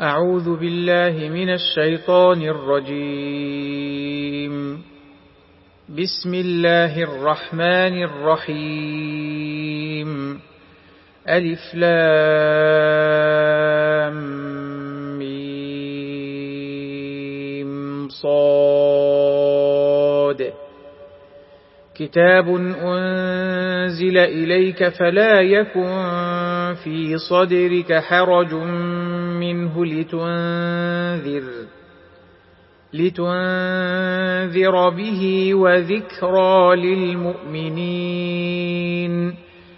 أعوذ بالله من الشيطان الرجيم. بسم الله الرحمن الرحيم. ألف لام ميم صاد. كتاب أنزل إليك فلا يكن في صدرك حرج منه لتنذر به وذكرى للمؤمنين.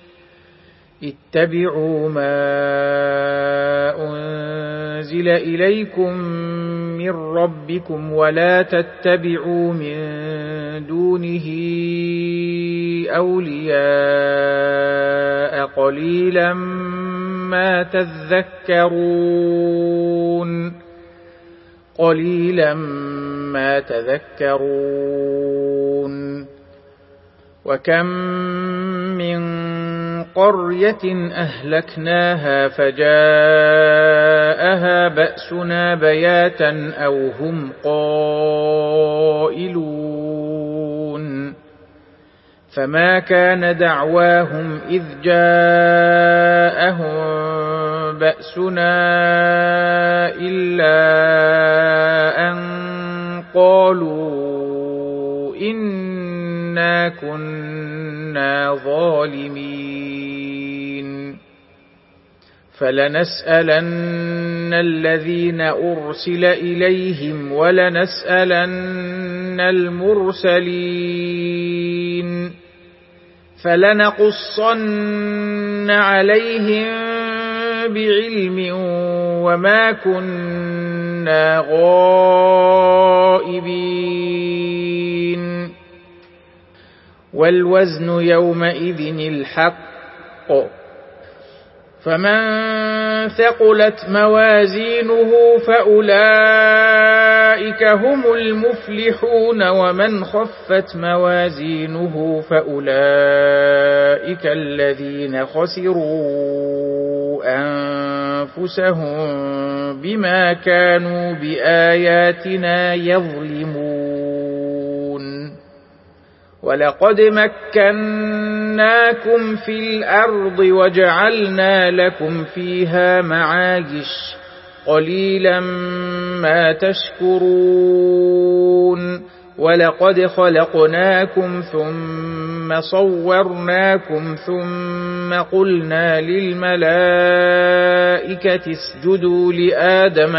اتبعوا ما أنزل إليكم من ربكم ولا تتبعوا من دونه أولياء قليلا ما تذكرون. وكم من قرية أهلكناها فجاءها بأسنا بياتا أو هم قائلون. فما كان دعواهم إذ جاءهم بأسنا إلا أن قالوا إنا كنا ظالمين. فلنسألن الذين أرسل إليهم ولنسألن المرسلين. فلنقصن عليهم بعلم وما كنا غائبين. والوزن يومئذ الحق. فمن ثقلت موازينه فأولئك هم المفلحون ومن خفت موازينه فأولئك الذين خسروا أنفسهم بما كانوا بآياتنا يظلمون. ولقد مكناكم في الأرض وجعلنا لكم فيها معايش قليلا ما تشكرون. ولقد خلقناكم ثم صورناكم ثم قلنا للملائكة اسجدوا لآدم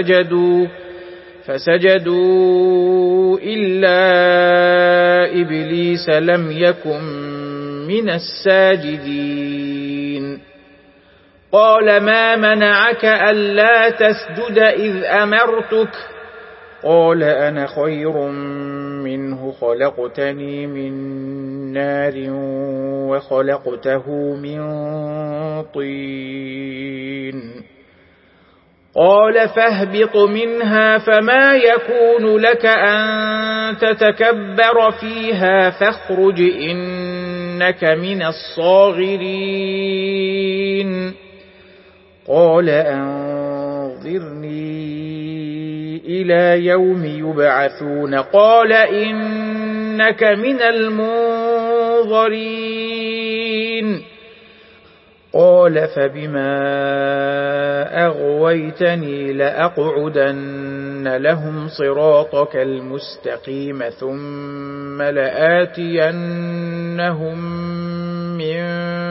فسجدوا إلا إبليس لم يكن من الساجدين. قال ما منعك ألا تسجد إذ أمرتك؟ قال أنا خير منه خلقتني من نار وخلقته من طين. قال فاهبط منها فما يكون لك أن تتكبر فيها فاخرج إنك من الصاغرين. قال أنظرني إلى يوم يبعثون. قال إنك من المنظرين. قال فبما أغويتني لأقعدن لهم صراطك المستقيم ثم لآتينهم من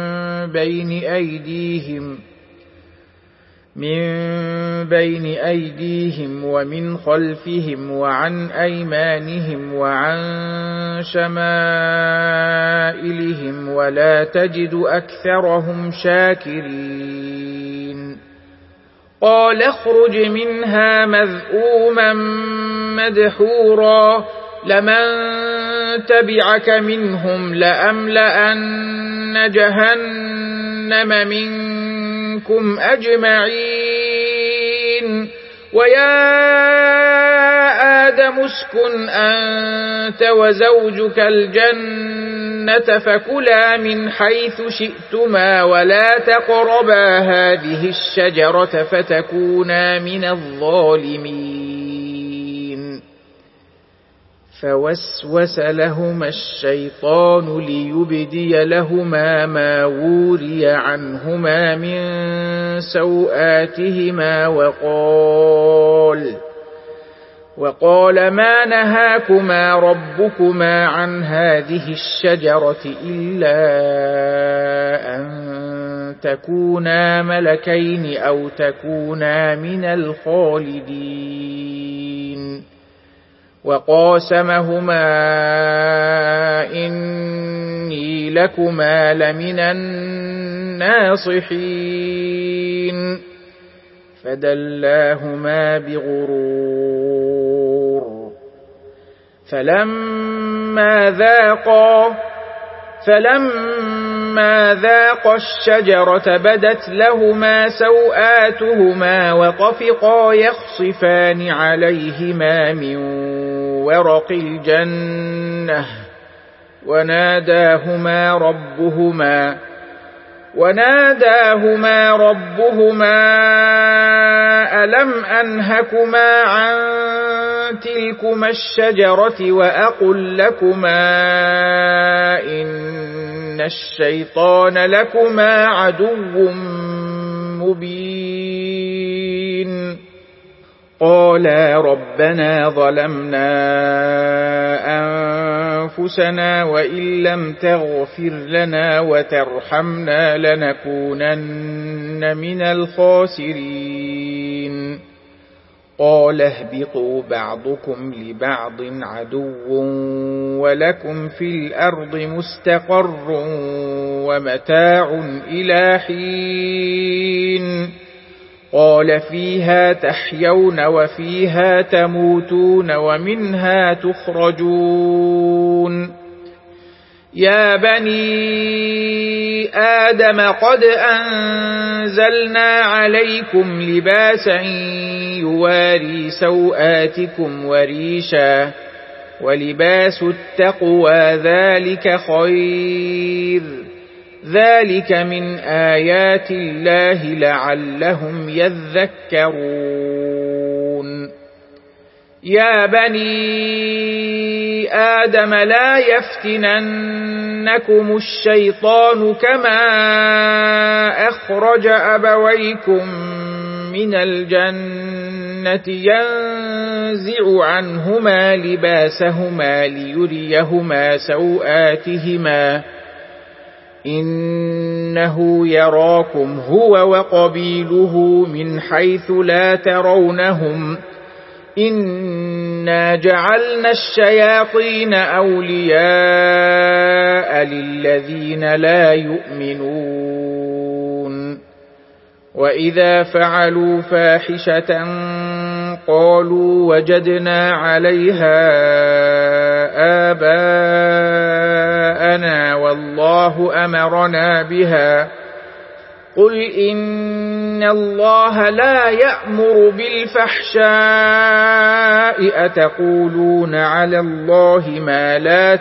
بين أيديهم ومن خلفهم وعن أيمانهم وعن شمائلهم ولا تجد أكثرهم شاكرين. قال اخرج منها مذءوما مدحورا لمن تبعك منهم لأملأن جهنم منكم أجمعين. ويا آدم اسكن أنت وزوجك الجنة فكلا من حيث شئتما ولا تقربا هذه الشجرة فتكونا من الظالمين. فوسوس لهما الشيطان ليبدي لهما ما وري عنهما من سوآتهما وقال ما نهاكما ربكما عن هذه الشجرة إلا أن تكونا ملكين أو تكونا من الخالدين. وقاسمهما إني لكما لمن الناصحين. فدلاهما بغرور فلما ذاقا الشجرة بدت لهما سوآتهما وطفقا يخصفان عليهما من ورق الجنة وناداهما ربهما ألم أنهكما عن تلكما الشجرة وأقل لكما إن الشيطان لكما عدو مبين. قالا ربنا ظلمنا أنفسنا وإن لم تغفر لنا وترحمنا لنكونن من الخاسرين. قال اهبطوا بعضكم لبعض عدو ولكم في الأرض مستقر ومتاع إلى حين. قال فيها تحيون وفيها تموتون ومنها تخرجون. يا بني آدم قد أنزلنا عليكم لباسا يواري سوآتكم وريشا ولباس التقوى ذلك خير. ذلك من آيات الله لعلهم يذكرون. يا بني آدم لا يفتننكم الشيطان كما أخرج أبويكم من الجنة ينزع عنهما لباسهما ليريهما سوآتهما إنه يراكم هو وقبيله من حيث لا ترونهم إنا جعلنا الشياطين أولياء للذين لا يؤمنون. وإذا فعلوا فاحشة قالوا وجدنا عليها آباءنا والله أمرنا بها. قل إن الله لا يأمر بالفحشاء أتقولون على الله ما لا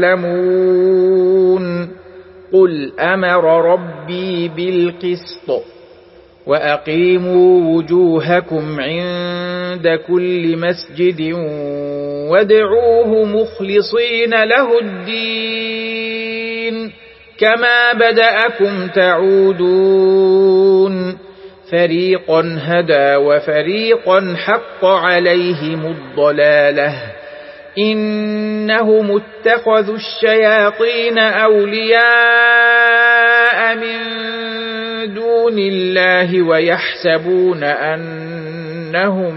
تعلمون. قل أمر ربي بالقسط وأقيموا وجوهكم عند كل مسجد وادعوه مخلصين له الدين كما بدأكم تعودون. فريقا هدى وفريقا حق عليهم الضلالة إنهم اتخذوا الشياطين أولياء من دون الله ويحسبون أنهم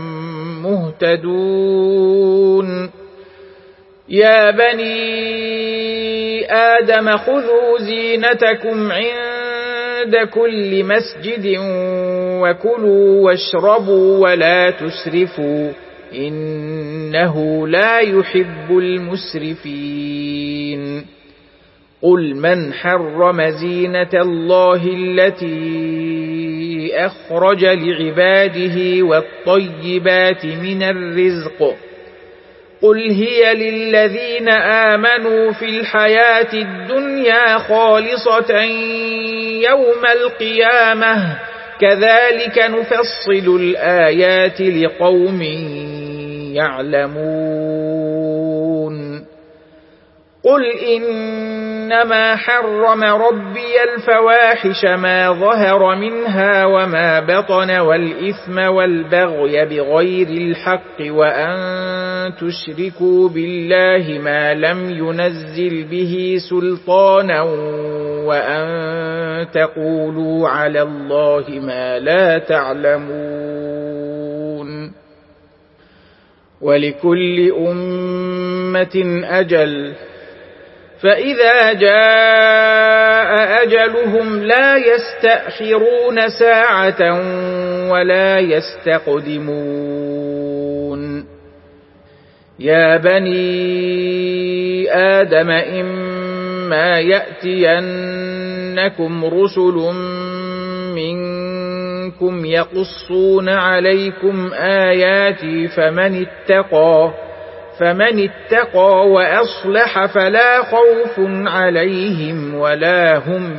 مهتدون. يا بني آدم خذوا زينتكم عند كل مسجد وكلوا واشربوا ولا تسرفوا إنه لا يحب المسرفين. قل من حرم زينة الله التي أخرج لعباده والطيبات من الرزق قل هي للذين آمنوا في الحياة الدنيا خالصة يوم القيامة كذلك نفصل الآيات لقوم يعلمون قل إنما حرم ربي الفواحش ما ظهر منها وما بطن والإثم والبغي بغير الحق وأن تشركوا بالله ما لم ينزل به سلطانا وأن تقولوا على الله ما لا تعلمون ولكل أمة أجل فإذا جاء أجلهم لا يستأخرون ساعة ولا يستقدمون يا بني آدم إما يأتينكم رسل منكم يقصون عليكم آياتي فمن اتقى وأصلح فلا خوف عليهم ولا هم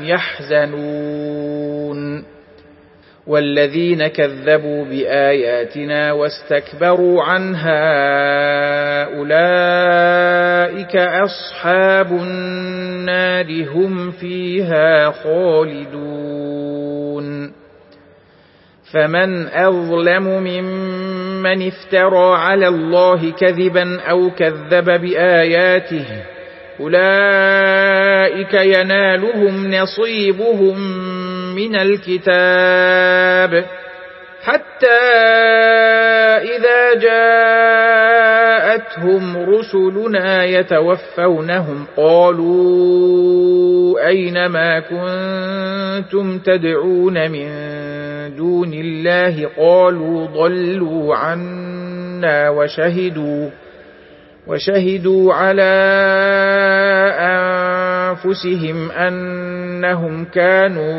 يحزنون والذين كذبوا بآياتنا واستكبروا عنها أولئك أصحاب النار هم فيها خالدون فمن أظلم ممن افترى على الله كذبا أو كذب بآياته أولئك ينالهم نصيبهم من الكتاب حتى إذا جاءتهم رسلنا يتوفونهم قالوا أين ما كنتم تدعون من دون الله قالوا ضلوا عنا وشهدوا على أنفسهم أنهم كانوا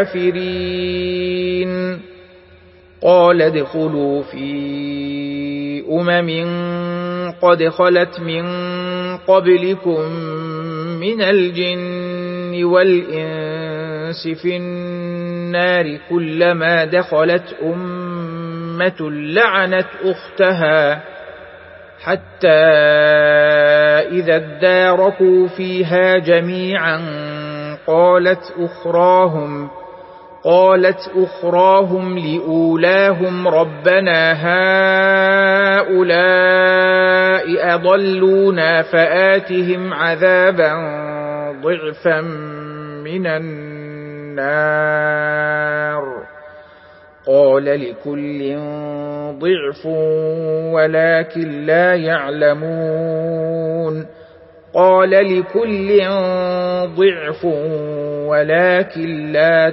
كافرين قال ادخلوا في قد خلت من قبلكم من الجن والإنس في النار كلما دخلت أمة لعنت أختها حتى إذا اداركوا فيها جميعا قالت أخراهم لأولاهم ربنا هؤلاء أضلونا فآتهم عذابا ضعفا من النار قال لكل ضعف ولكن لا يعلمون قال لكل ضعف ولكن لا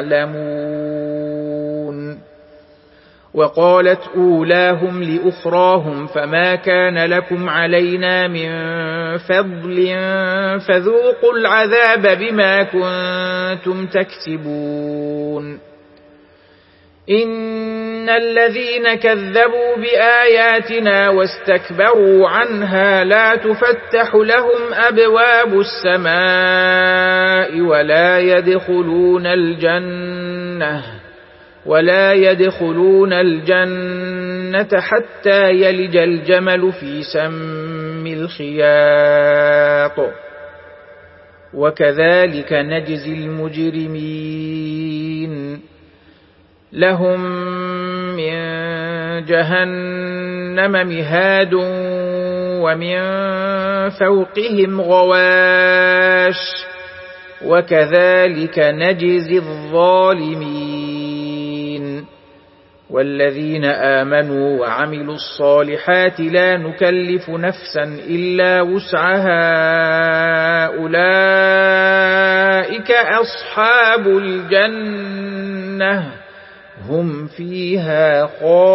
تعلمون وقالت أولاهم لأخراهم فما كان لكم علينا من فضل فذوقوا العذاب بما كنتم تكسبون إن الذين كذبوا بآياتنا واستكبروا عنها لا تفتح لهم أبواب السماء ولا يدخلون الجنة حتى يلج الجمل في سم الخياط وكذلك نجزي المجرمين لهم من جهنم مهاد ومن فوقهم غواش وكذلك نجزي الظالمين والذين آمنوا وعملوا الصالحات لا نكلف نفسا إلا وسعها أولئك أصحاب الجنة هم فيها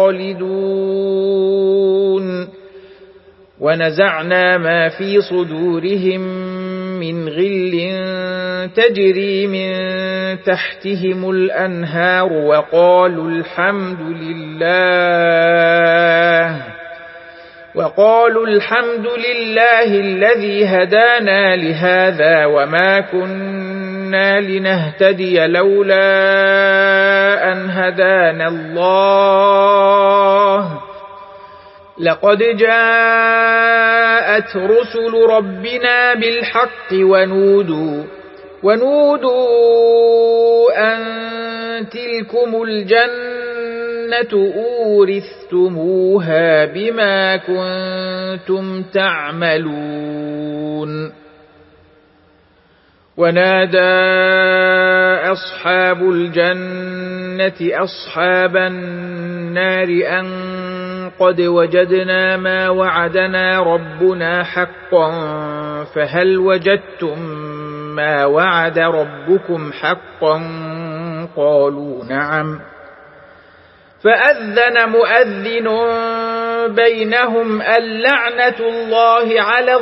خالدون ونزعنا ما في صدورهم من غل تجري من تحتهم الأنهار وقالوا الحمد لله الذي هدانا لهذا وما كنا لنهتدي لولا أن هدانا الله لقد جاءت رسل ربنا بالحق ونودوا أن تلكم الجنة أورثتموها بما كنتم تعملون ونادى أصحاب الجنة أصحاب النار أن قد وجدنا ما وعدنا ربنا حقا فهل وجدتم ما وعد ربكم حقا قالوا نعم فأذن مؤذن بينهم اللعنة الله على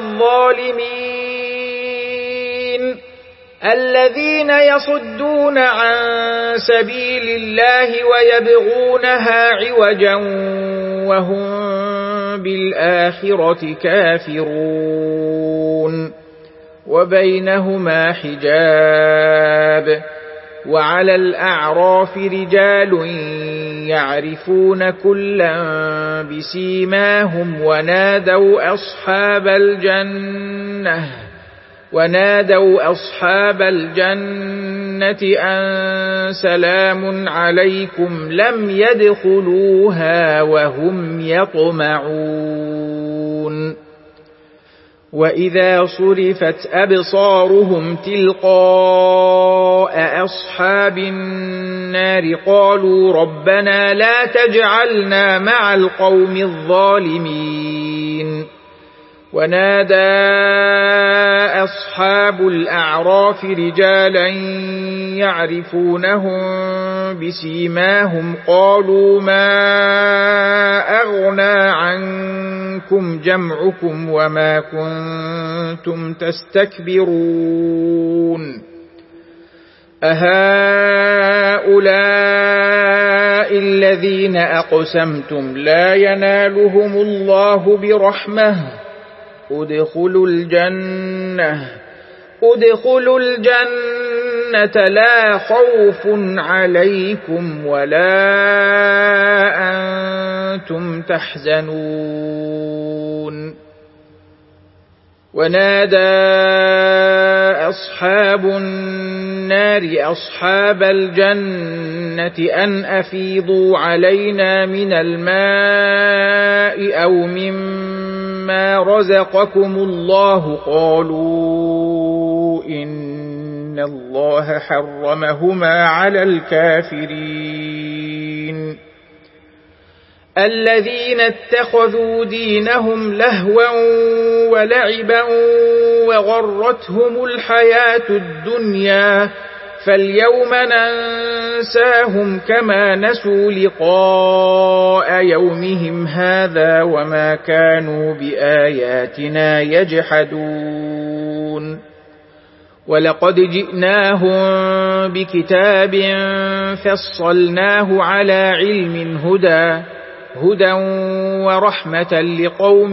الظالمين الذين يصدون عن سبيل الله ويبغونها عوجا وهم بالآخرة كافرون وبينهما حجاب وعلى الأعراف رجال يعرفون كلا بسيماهم ونادوا أصحاب الجنة أن سلام عليكم لم يدخلوها وهم يطمعون وإذا صرفت أبصارهم تلقاء أصحاب النار قالوا ربنا لا تجعلنا مع القوم الظالمين ونادى أصحاب الأعراف رجالا يعرفونهم بسيماهم قالوا ما أغنى عنكم جمعكم وما كنتم تستكبرون أهؤلاء الذين أقسمتم لا ينالهم الله برحمة ادخلوا الجنة لا خوف عليكم ولا أنتم تحزنون ونادى أصحاب النار أصحاب الجنة أن أفيضوا علينا من الماء أو مما رزقكم الله قالوا إن الله حرمهما على الكافرين الذين اتخذوا دينهم لهوا ولعبا وغرتهم الحياة الدنيا فاليوم ننساهم كما نسوا لقاء يومهم هذا وما كانوا بآياتنا يجحدون ولقد جئناهم بكتاب فصلناه على علم هدى ورحمة لقوم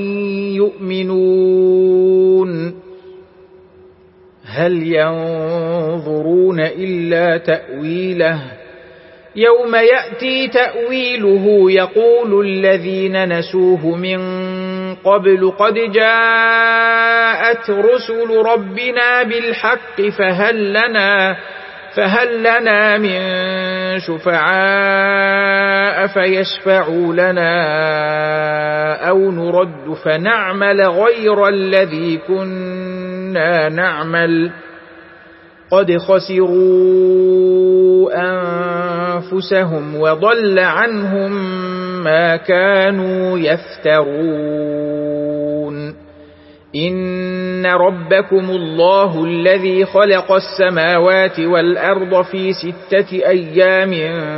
يؤمنون هل ينظرون إلا تأويله يوم يأتي تأويله يقول الذين نسوه من قبل قد جاءت رسل ربنا بالحق فهل لنا من شفعاء فيشفعوا لنا أو نرد فنعمل غير الذي كنا نعمل قد خسروا أنفسهم وضل عنهم ما كانوا يفترون إن ربكم الله الذي خلق السماوات والأرض في 6 أيام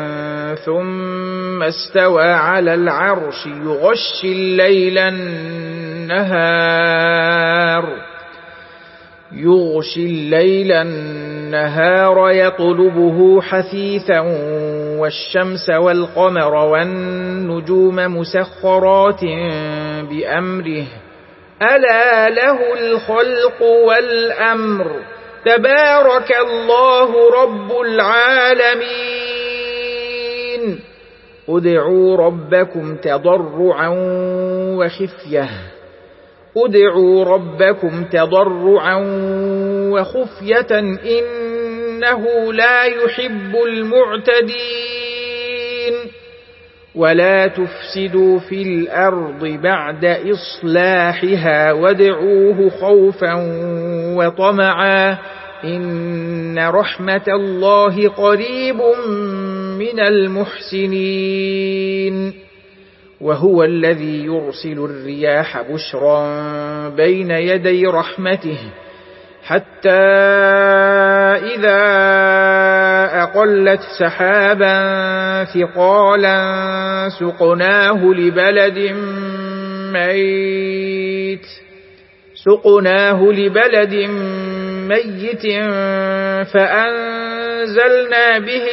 ثم استوى على العرش يغشي الليل النهار يطلبه حثيثا والشمس والقمر والنجوم مسخرات بأمره ألا له الخلق والأمر تبارك الله رب العالمين ادعوا ربكم تضرعا وخفية إنه لا يحب المعتدين ولا تفسدوا في الأرض بعد إصلاحها وادعوه خوفا وطمعا إن رحمة الله قريب من المحسنين وهو الذي يرسل الرياح بشرا بين يدي رحمته حتى إذا أقلت سحابا ثقالا سقناه لبلد ميت فأنزلنا به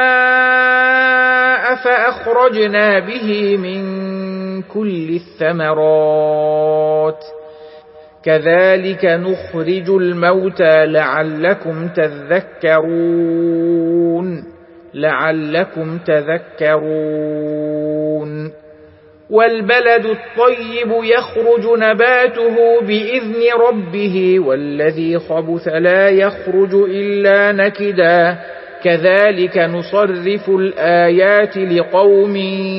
الماء فأخرجنا به من كل الثمرات كذلك نخرج الموتى لعلكم تذكرون والبلد الطيب يخرج نباته بإذن ربه والذي خبث لا يخرج إلا نكدا كذلك نصرف الآيات لقوم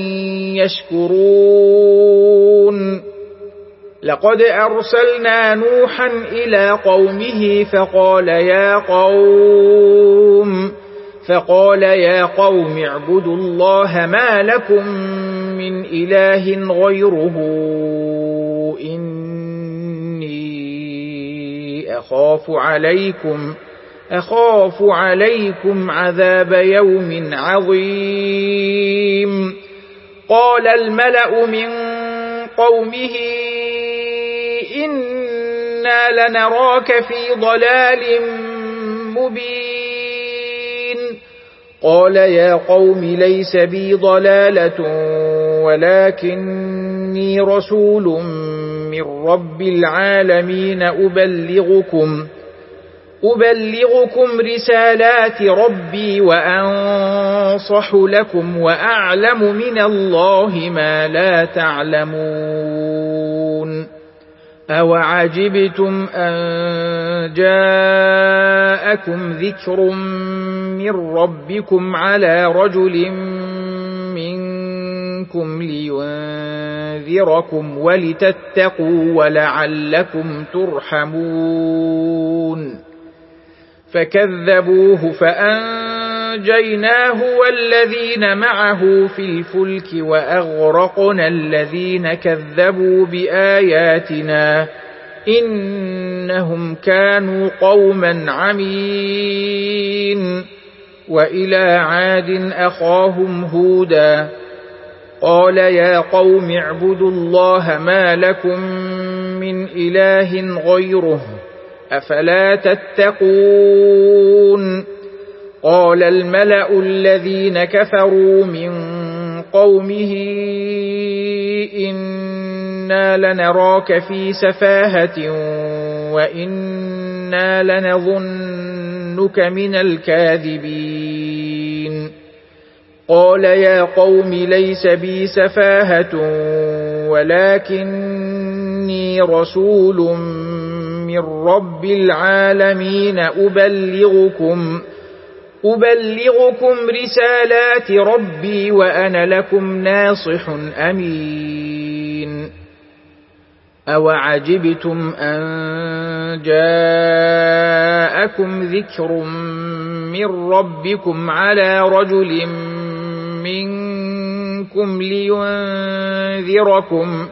يشكرون لقد أرسلنا نوحا إلى قومه فقال يا قوم اعبدوا الله ما لكم من إله غيره إني أخاف عليكم عذاب يوم عظيم قال الملأ من قومه إنا لنراك في ضلال مبين قال يا قوم ليس بي ضلالة ولكني رسول من رب العالمين أبلغكم رسالات ربي وأنصح لكم وأعلم من الله ما لا تعلمون أوعجبتم أن جاءكم ذكر من ربكم على رجل منكم لينذركم ولتتقوا ولعلكم ترحمون فكذبوه فأنجيناه والذين معه في الفلك وأغرقنا الذين كذبوا بآياتنا إنهم كانوا قوما عمين وإلى عاد أخاهم هودا قال يا قوم اعبدوا الله ما لكم من إله غيره أفلا تتقون قال الملأ الذين كفروا من قومه إنا لنراك في سفاهة وإنا لنظنك من الكاذبين قال يا قوم ليس بي سفاهة ولكني رسول من رب العالمين أبلغكم رسالات ربي وأنا لكم ناصح أمين أوعجبتم أن جاءكم ذكر من ربكم على رجل منكم لينذركم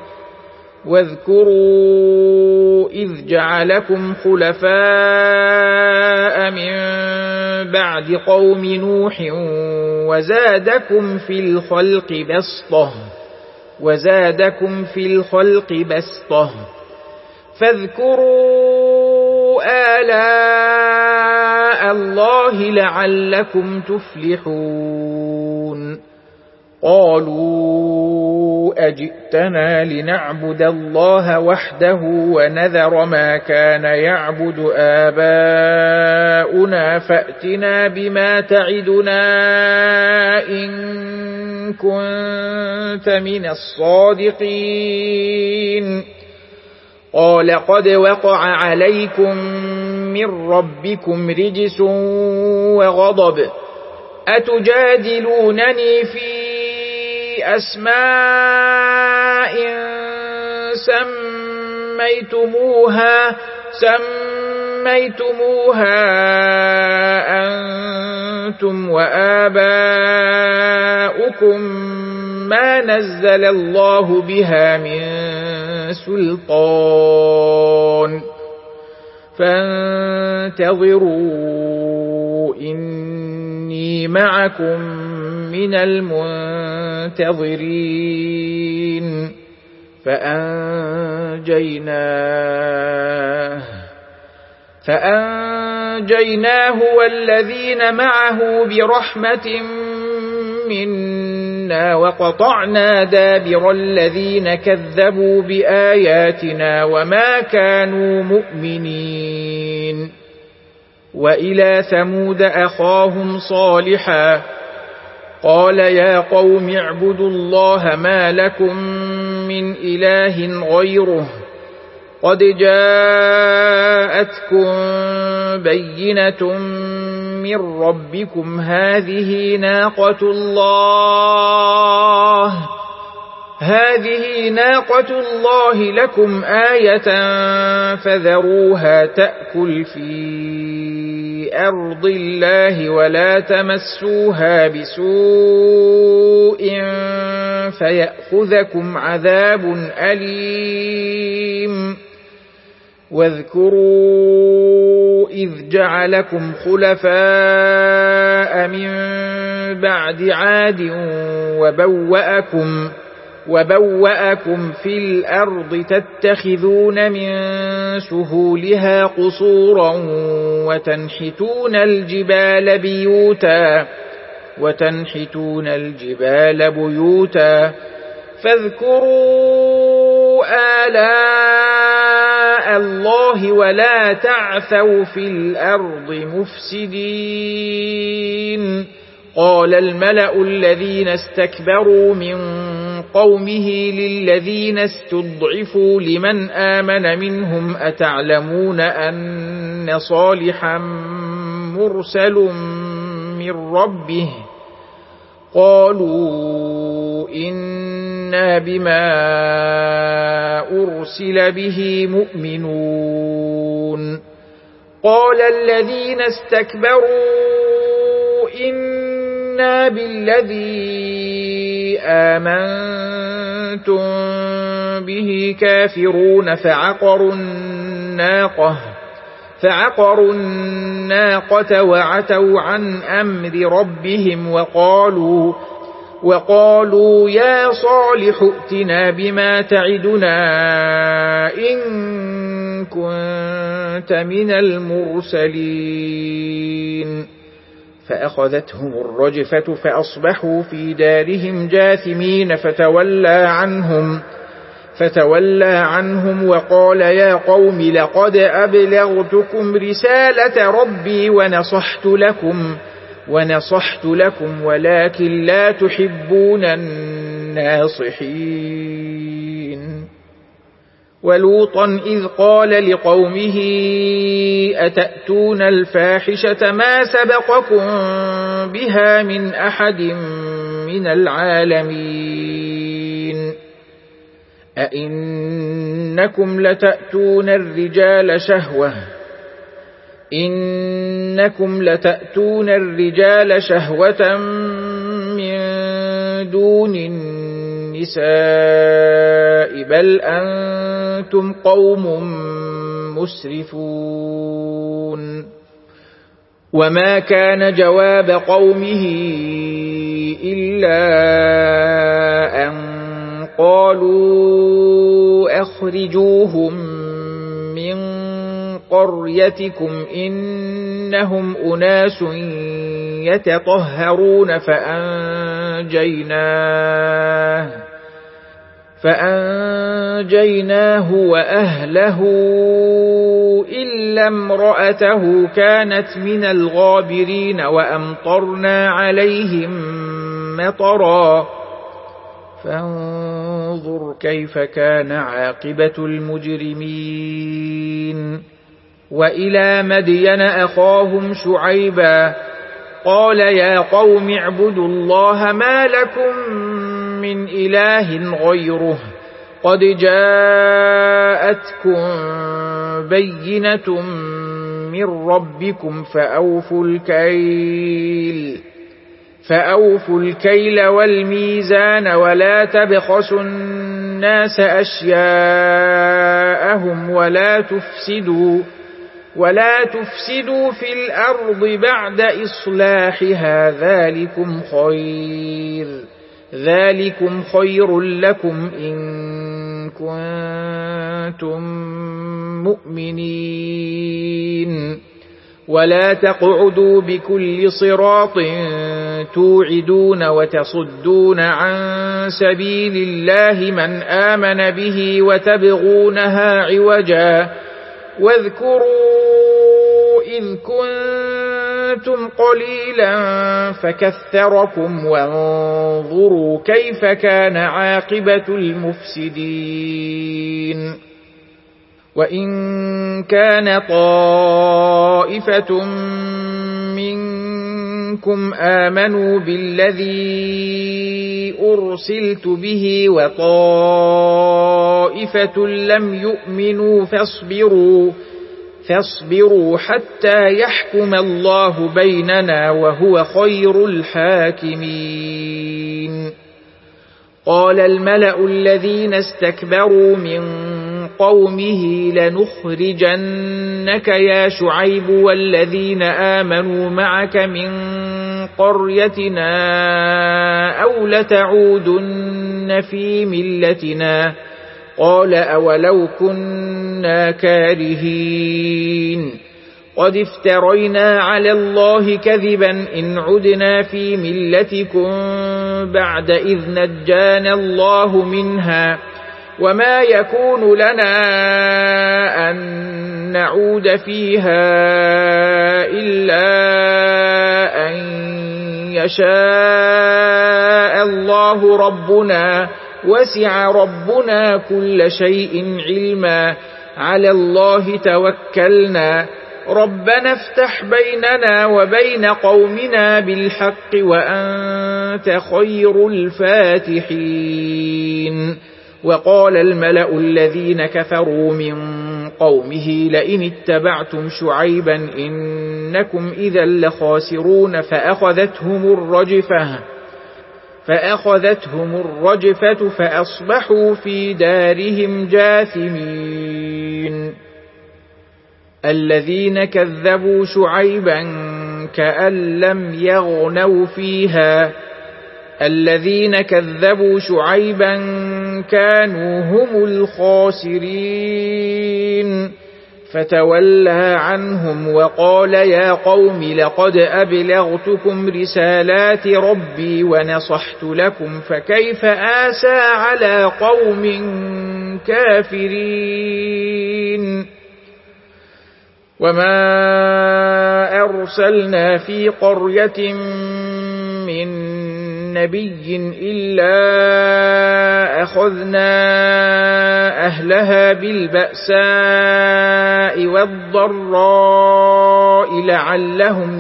واذكروا إذ جعلكم خلفاء من بعد قوم نوح وزادكم في الخلق بسطة فاذكروا آلاء الله لعلكم تفلحون قالوا أجئتنا لنعبد الله وحده ونذر ما كان يعبد آباؤنا فأتنا بما تعدنا إن كنت من الصادقين قال قد وقع عليكم من ربكم رجس وغضب أتجادلونني في أسماء سميتموها أنتم وآباؤكم ما نزل الله بها من سلطان فانتظروا إني معكم من المنتظرين فأنجيناه والذين معه برحمة منا وقطعنا دابر الذين كذبوا بآياتنا وما كانوا مؤمنين وإلى ثمود أخاهم صالحا قال يا قوم اعبدوا الله ما لكم من إله غيره قد جاءتكم بينة من ربكم هذه ناقة الله لكم آية فذروها تأكل في أرض الله ولا تمسوها بسوء فيأخذكم عذاب أليم واذكروا إذ جعلكم خلفاء من بعد عاد وبوأكم في الأرض تتخذون من سهولها قصورا وتنحتون الجبال بيوتا فاذكروا آلاء الله ولا تعثوا في الأرض مفسدين قال الملأ الذين استكبروا من قومه للذين استضعفوا لمن آمن منهم أتعلمون أن صالحا مرسل من ربه قالوا إنا بما أرسل به مؤمنون قال الذين استكبروا إنا بالذي آمنتم به كافرون فعقروا الناقة وعتوا عن أمر ربهم وقالوا يا صالح ائتنا بما تعدنا إن كنت من المرسلين فأخذتهم الرجفة فأصبحوا في دارهم جاثمين فتولى عنهم وقال يا قوم لقد أبلغتكم رسالة ربي ونصحت لكم ولكن لا تحبون الناصحين ولوطا إذ قال لقومه أتأتون الفاحشة ما سبقكم بها من أحد من العالمين أئنكم لتأتون الرجال شهوة من دون النساء بل أنتم قوم مسرفون وما كان جواب قومه إلا أن قالوا أخرجوهم من قريتكم إنهم أناس يتطهرون فأنجيناه وأهله إلا امرأته كانت من الغابرين وأمطرنا عليهم مطرا فانظر كيف كان عاقبة المجرمين. وإلى مدين أخاهم شعيبا قال يا قوم اعبدوا الله ما لكم من إله غيره قد جاءتكم بينة من ربكم فأوفوا الكيل والميزان ولا تبخسوا الناس أشياءهم ولا تفسدوا في الأرض بعد إصلاحها ذلكم خير لكم إن كنتم مؤمنين. ولا تقعدوا بكل صراط توعدون وتصدون عن سبيل الله من آمن به وتبغونها عوجا واذكروا إذ كنتم قليلا فكثركم وانظروا كيف كان عاقبة المفسدين. وإن كان طائفة منكم آمنوا بالذي أرسلت به وطائفة لم يؤمنوا فاصبروا حتى يحكم الله بيننا وهو خير الحاكمين. قال الملأ الذين استكبروا من قومه لنخرجنك يا شعيب والذين آمنوا معك من قريتنا أو لتعودن في ملتنا قال أولو كنا كارهين قد افترينا على الله كذبا إن عدنا في ملتكم بعد إذ نجانا الله منها وما يكون لنا أن نعود فيها إلا أن يشاء الله ربنا وسع ربنا كل شيء علما على الله توكلنا ربنا افتح بيننا وبين قومنا بالحق وأنت خير الفاتحين. وقال الملأ الذين كفروا من قومه لئن اتبعتم شعيبا إنكم إذا لخاسرون فأخذتهم الرجفة فأصبحوا في دارهم جاثمين. الذين كذبوا شعيبا كأن لم يغنوا فيها الذين كذبوا شعيبا كانوا هم الخاسرين فتولى عنهم وقال يا قوم لقد أبلغتكم رسالات ربي ونصحت لكم فكيف آسى على قوم كافرين. وما أرسلنا في قرية من نبي إلا أخذنا أهلها بالبأساء والضراء لعلهم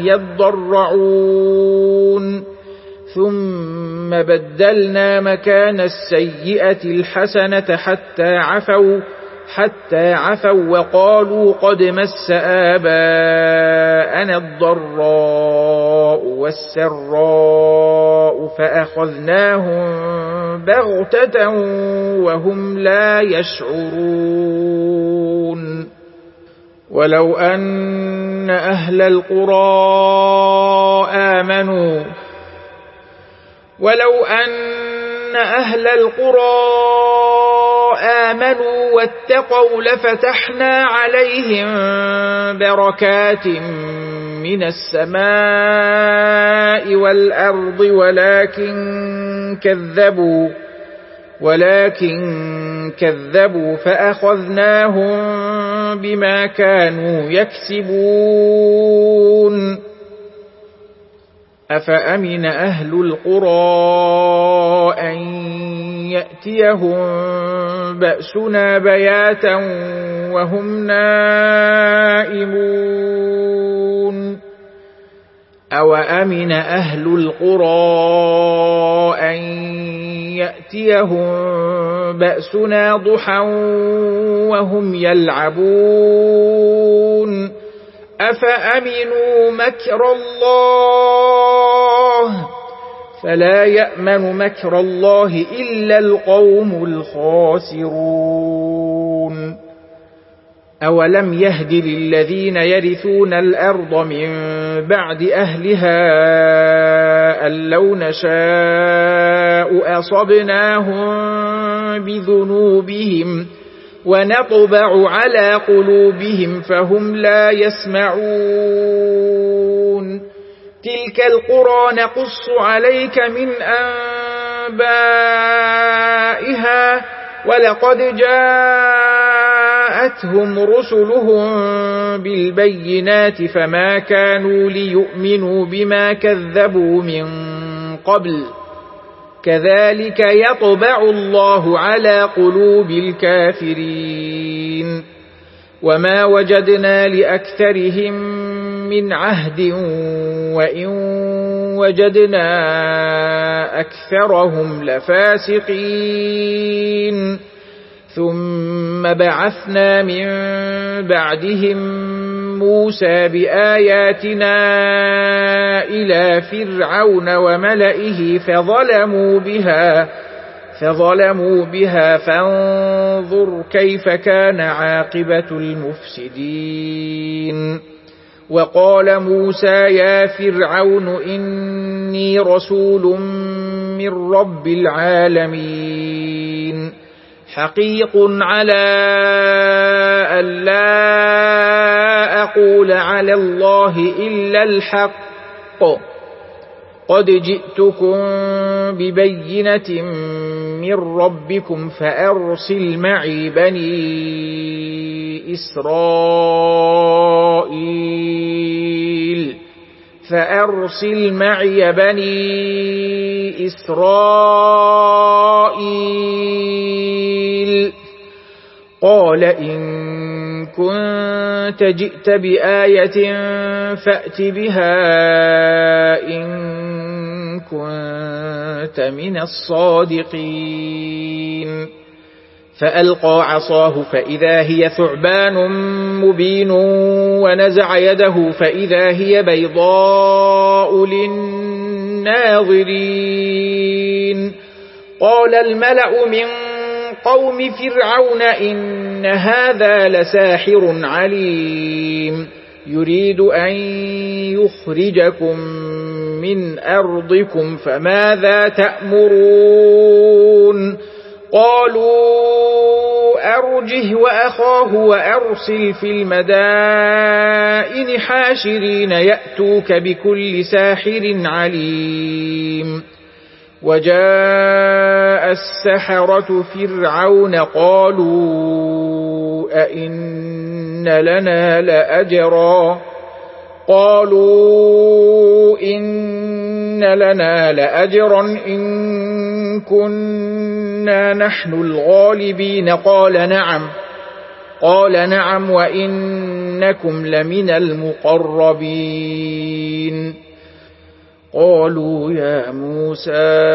يضرعون ثم بدلنا مكان السيئة الحسنة حتى عفوا وقالوا قد مس آباءنا الضراء والسراء فأخذناهم بغتة وهم لا يشعرون. ولو أن أهل القرى آمنوا واتقوا لفتحنا عليهم بركات من السماء والأرض ولكن كذبوا فأخذناهم بما كانوا يكسبون أفأمن أهل القرى أن يأتيهم بأسنا بياتا وهم نائمون أوأمن أهل القرى أن يأتيهم بأسنا ضحى وهم يلعبون أفأمنوا مكر الله فلا يأمن مكر الله إلا القوم الخاسرون أولم يهد للذين يرثون الأرض من بعد أهلها أن لو نشاء أصبناهم بذنوبهم ونطبع على قلوبهم فهم لا يسمعون تلك القرى نقص عليك من أنبائها ولقد جاءتهم رسلهم بالبينات فما كانوا ليؤمنوا بما كذبوا من قبل كذلك يطبع الله على قلوب الكافرين وما وجدنا لأكثرهم من عهد وإن وجدنا أكثرهم لفاسقين ثم بعثنا من بعدهم موسى بآياتنا إلى فرعون وملئه فظلموا بها فانظر كيف كان عاقبة المفسدين وقال موسى يا فرعون إني رسول من رب العالمين حقيق على ألا أقول على الله إلا الحق قد جئتكم ببينة من ربكم فأرسل معي بني إسرائيل قال إن كنت جئت بآية فأت بها إن كنت من الصادقين فألقى عصاه فإذا هي ثعبان مبين ونزع يده فإذا هي بيضاء للناظرين قال الملأ من قوم فرعون إن هذا لساحر عليم يريد أن يخرجكم من أرضكم فماذا تأمرون قالوا أرجه وأخاه وأرسل في المدائن حاشرين يأتوك بكل ساحر عليم وجاء السحرة فرعون قالوا إن لنا لأجرا إن كنا نحن الغالبين قال نعم وإنكم لمن المقربين قالوا يا موسى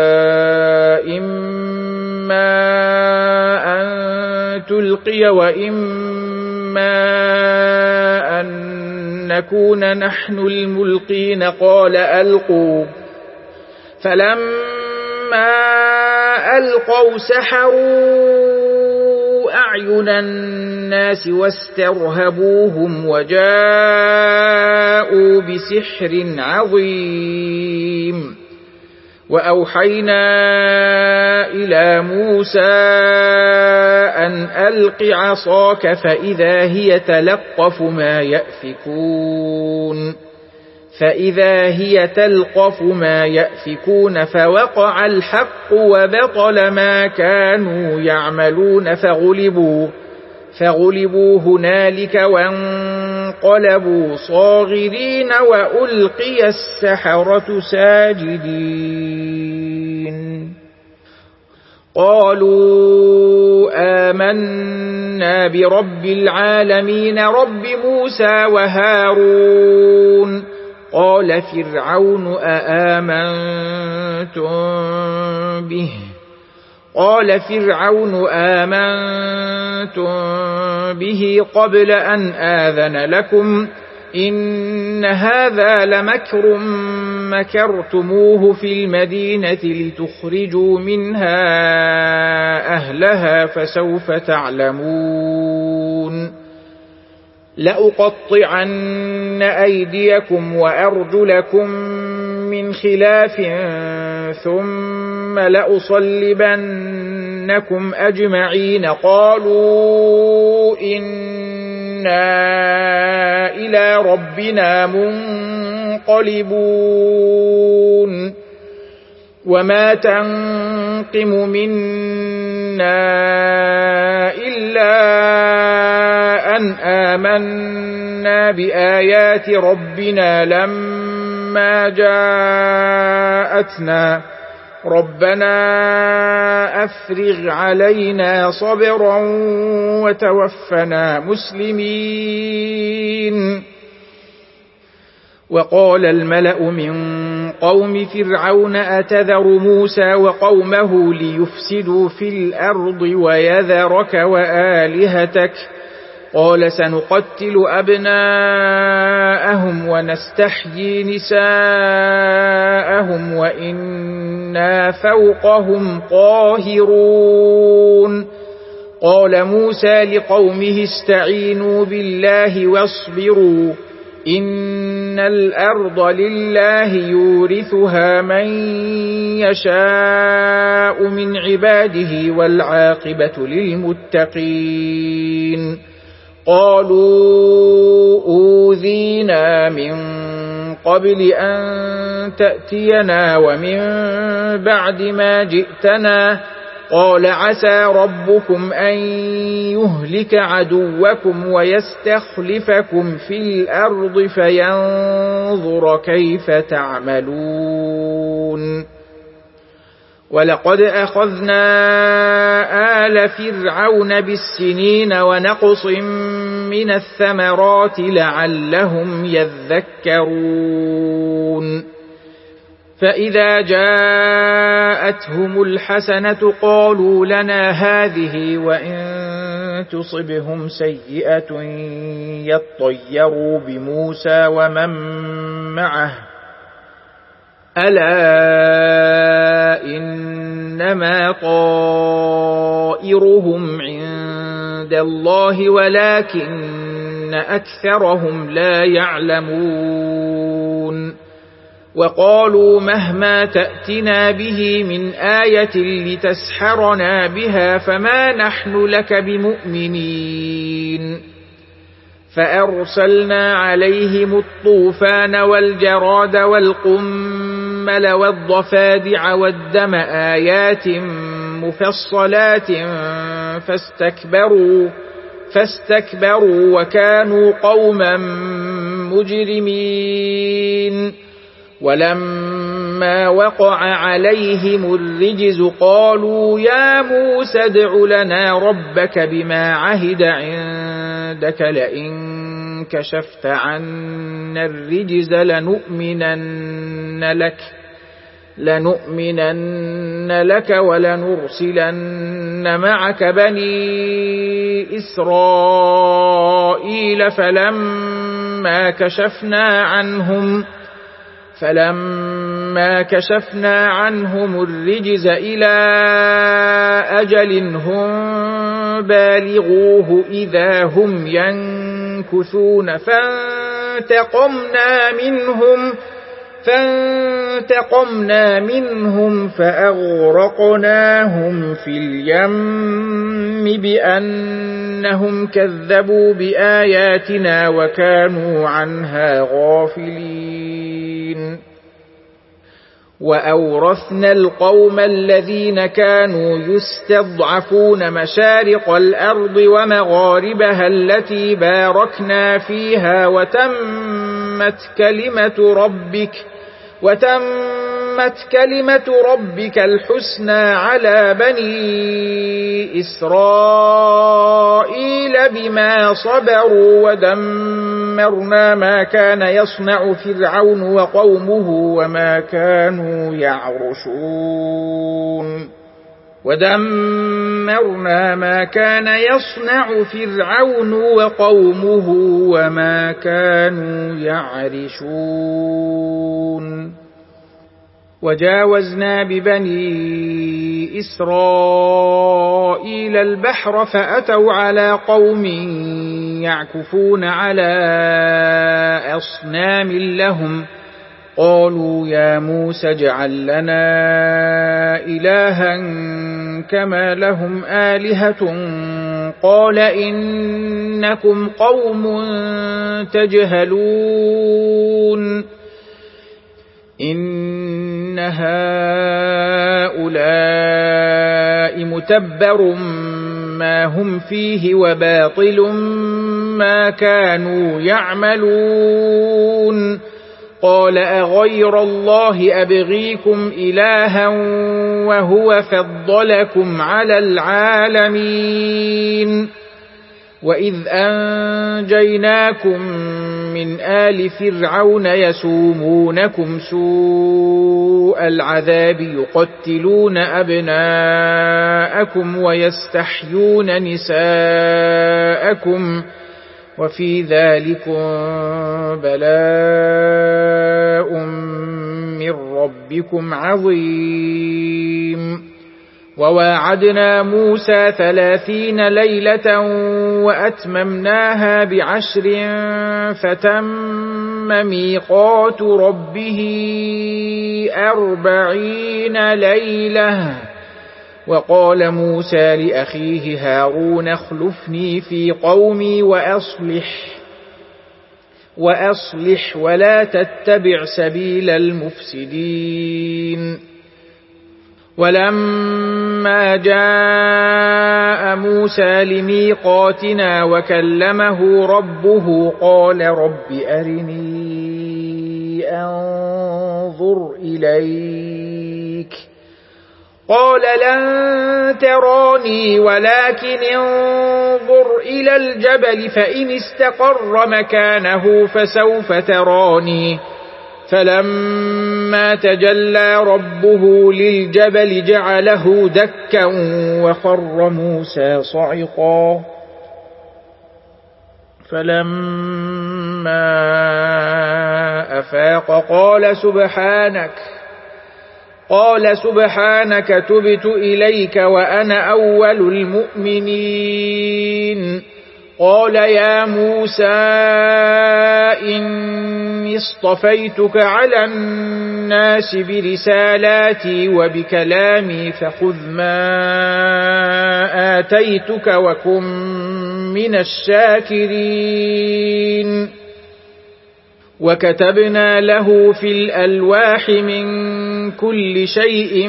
إما أن تلقي وإما أن نكون نحن الملقين قال ألقوا فلما ألقوا سحروا أعين الناس واسترهبوهم وجاءوا بسحر عظيم وأوحينا إلى موسى أن ألق عصاك فإذا هي تلقف ما يأفكون فإذا هي تلقف ما يأفكون فوقع الحق وبطل ما كانوا يعملون فغلبوا هنالك وانقلبوا صاغرين وألقي السحرة ساجدين قالوا آمنا برب العالمين رب موسى وهارون قال فرعون آمنتم به قبل أن آذن لكم إن هذا لمكر مكرتموه في المدينة لتخرجوا منها أهلها فسوف تعلمون لأقطعن أيديكم وأرجلكم من خلاف ثم لأصلبنكم أجمعين قالوا إنا إلى ربنا منقلبون وما تنقم منا إلا أن آمنا بآيات ربنا لما جاءتنا ربنا أفرغ علينا صبرا وتوفنا مسلمين وقال الملأ من قوم فرعون أتذر موسى وقومه ليفسدوا في الأرض ويذرك وآلهتك قال سنقتل أبناءهم ونستحيي نساءهم وإنا فوقهم قاهرون قال موسى لقومه استعينوا بالله واصبروا إن الأرض لله يورثها من يشاء من عباده والعاقبة للمتقين قالوا أوذينا من قبل أن تأتينا ومن بعد ما جئتنا قال عسى ربكم أن يهلك عدوكم ويستخلفكم في الأرض فينظر كيف تعملون ولقد أخذنا آل فرعون بالسنين ونقص من الثمرات لعلهم يذكرون فإذا جاءتهم الحسنة قالوا لنا هذه وإن تصبهم سيئة يطيروا بموسى ومن معه ألا إنما طائرهم عند الله ولكن أكثرهم لا يعلمون وقالوا مهما تأتنا به من آية لتسحرنا بها فما نحن لك بمؤمنين فأرسلنا عليهم الطوفان والجراد والقمل والضفادع والدم آيات مفصلات فاستكبروا وكانوا قوما مجرمين ولما وقع عليهم الرجز قالوا يا موسى ادع لنا ربك بما عهد عندك لئن كشفت عنا الرجز لنؤمنن لك ولنرسلن معك بني إسرائيل فلما كشفنا عنهم الرجز إلى أجل هم بالغوه إذا هم ينكثون فانتقمنا منهم فأغرقناهم في اليم بأنهم كذبوا بآياتنا وكانوا عنها غافلين وأورثنا القوم الذين كانوا يستضعفون مشارق الأرض ومغاربها التي باركنا فيها وتمت كلمة ربك الحسنى على بني إسرائيل بما صبروا ودمرنا ما كان يصنع فرعون وقومه وما كانوا يعرشون وجاوزنا ببني إسرائيل البحر فأتوا على قوم يعكفون على أصنام لهم قالوا يا موسى اجعل لنا إلها كما لهم آلهة قال إنكم قوم تجهلون إن هؤلاء متبر ما هم فيه وباطل ما كانوا يعملون قال أغير الله أبغيكم إلها وهو فضلكم على العالمين وإذ أنجيناكم من آل فرعون يسومونكم سوء العذاب يقتلون أبناءكم ويستحيون نساءكم وفي ذلكم بلاء من ربكم عظيم وواعدنا موسى 30 ليلة وأتممناها ب10 فتم ميقات ربه 40 ليلة وقال موسى لأخيه هارون اخلفني في قومي وأصلح ولا تتبع سبيل المفسدين ولما جاء موسى لميقاتنا وكلمه ربه قال رب أرني أنظر إليك قال لن تراني ولكن انظر إلى الجبل فإن استقر مكانه فسوف تراني فلما تجلى ربه للجبل جعله دكا وخر موسى صعقا فلما أفاق قال سبحانك تبت إليك وأنا أول المؤمنين قال يا موسى إني اصطفيتك على الناس برسالاتي وبكلامي فخذ ما آتيتك وكن من الشاكرين وكتبنا له في الألواح من كل شيء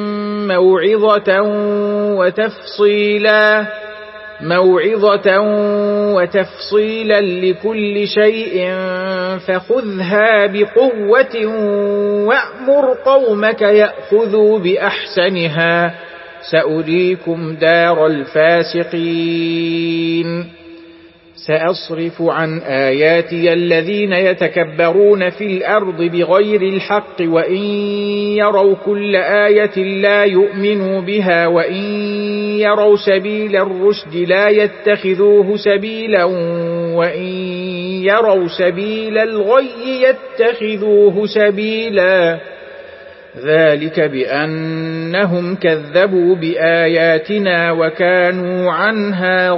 موعظة وتفصيلا لكل شيء فخذها بقوة وأمر قومك يأخذوا بأحسنها سأريكم دار الفاسقين سأصرف عن آياتي الذين يتكبرون في الأرض بغير الحق وإن يروا كل آية لا يؤمنوا بها وإن يروا سبيل الرشد لا يتخذوه سبيلا وإن يروا سبيل الغي يتخذوه سبيلا ذلك بأنهم كذبوا بآياتنا وكانوا عنها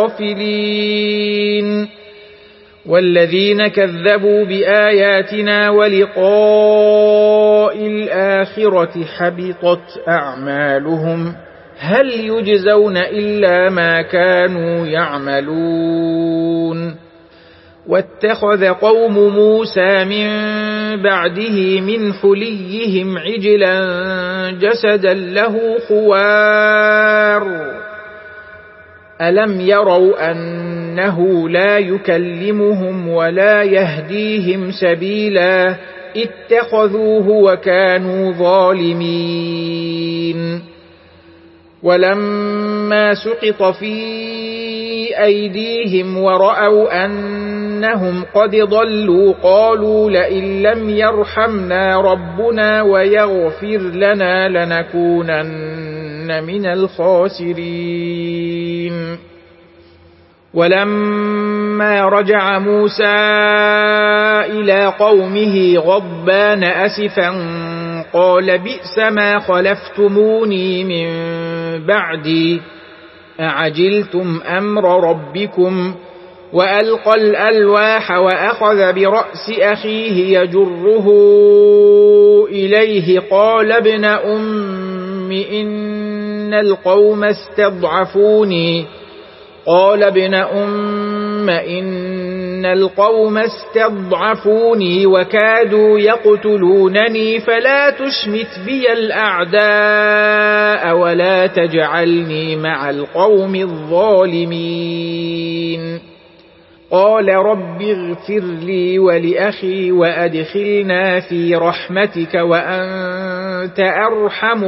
غافلين والذين كذبوا بآياتنا ولقاء الآخرة حبطت أعمالهم هل يجزون إلا ما كانوا يعملون واتخذ قوم موسى من بعده من حليهم عجلا جسدا له خوار ألم يروا أنه لا يكلمهم ولا يهديهم سبيلا اتخذوه وكانوا ظالمين ولما سقط في أيديهم ورأوا أنهم قد ضلوا قالوا لئن لم يرحمنا ربنا ويغفر لنا لنكونن من الخاسرين ولما رجع موسى إلى قومه غضبان أسفا قال بئس ما خلفتموني من بعدي أعجلتم أمر ربكم وألقى الألواح وأخذ برأس أخيه يجره إليه قال ابن أم إن القوم استضعفوني وكادوا يقتلونني فلا تشمت بي الأعداء ولا تجعلني مع القوم الظالمين قال رب اغفر لي ولأخي وأدخلنا في رحمتك وأنت أرحم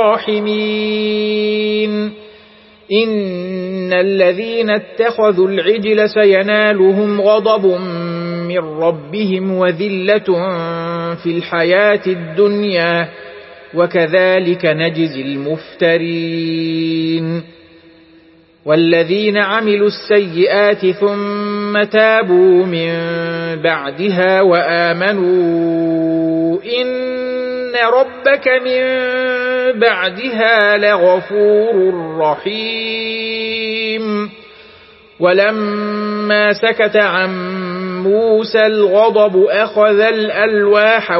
الراحمين إن الذين اتخذوا العجل سينالهم غضب من ربهم وذلة في الحياة الدنيا وكذلك نجزي المفترين والذين عملوا السيئات ثم تابوا من بعدها وآمنوا إن ربك من بعدها لغفور رحيم ولما سكت عن موسى الغضب أخذ الألواح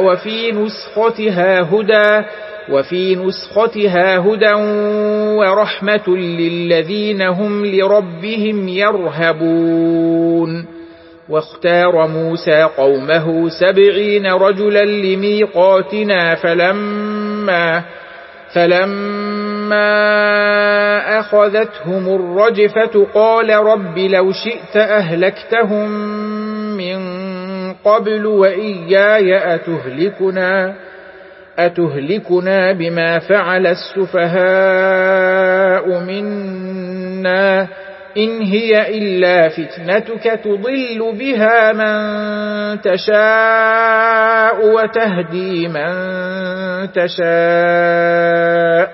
وفي نسختها هدى ورحمة للذين هم لربهم يرهبون واختار موسى قومه 70 رجلا لميقاتنا فلما أخذتهم الرجفة قال رب لو شئت أهلكتهم من قبل وإياي أتهلكنا بما فعل السفهاء منا إن هي إلا فتنتك تضل بها من تشاء وتهدي من تشاء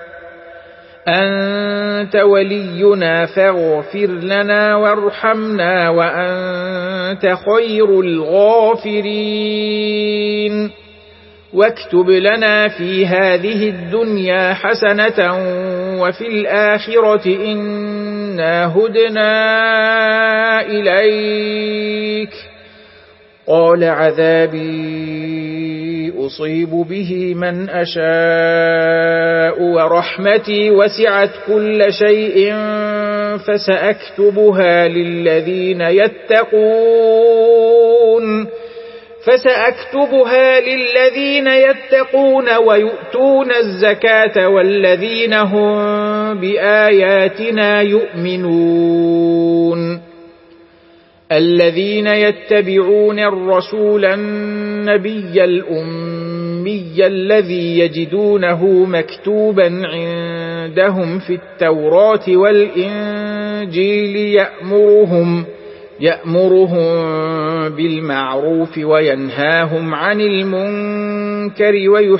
أنت ولينا فاغفر لنا وارحمنا وأنت خير الغافرين واكتب لنا في هذه الدنيا حسنة وفي الآخرة إنا هدنا إليك قال عذابي أصيب به من أشاء ورحمتي وسعت كل شيء فسأكتبها للذين يتقون ويؤتون الزكاة والذين هم بآياتنا يؤمنون الذين يتبعون الرسول النبي الأمي الذي يجدونه مكتوبا عندهم في التوراة والإنجيل يأمرهم بالمعروف وينهاهم عن المنكر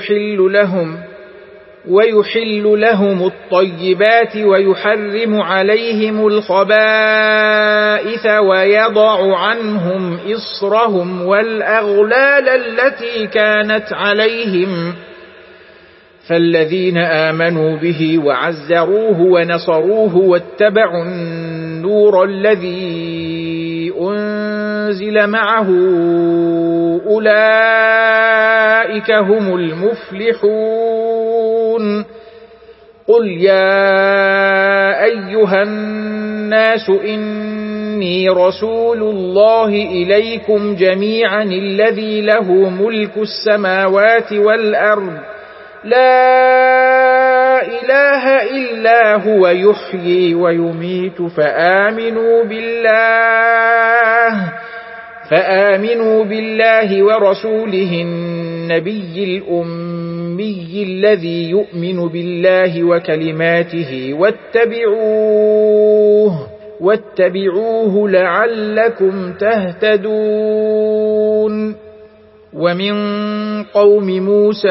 ويحل لهم الطيبات ويحرم عليهم الخبائث ويضع عنهم إصرهم والأغلال التي كانت عليهم فالذين آمنوا به وعزروه ونصروه واتبعوا النور الذي أنزل معه أولئك هم المفلحون قل يا أيها الناس إني إني رسول الله إليكم جميعا الذي له ملك السماوات والأرض لا إله إلا هو يحيي ويميت فآمنوا بالله ورسوله النبي الأمي الذي يؤمن بالله وكلماته واتبعوه لعلكم تهتدون. ومن قوم موسى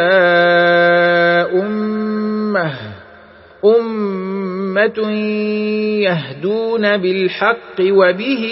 أمة يهدون بالحق وبه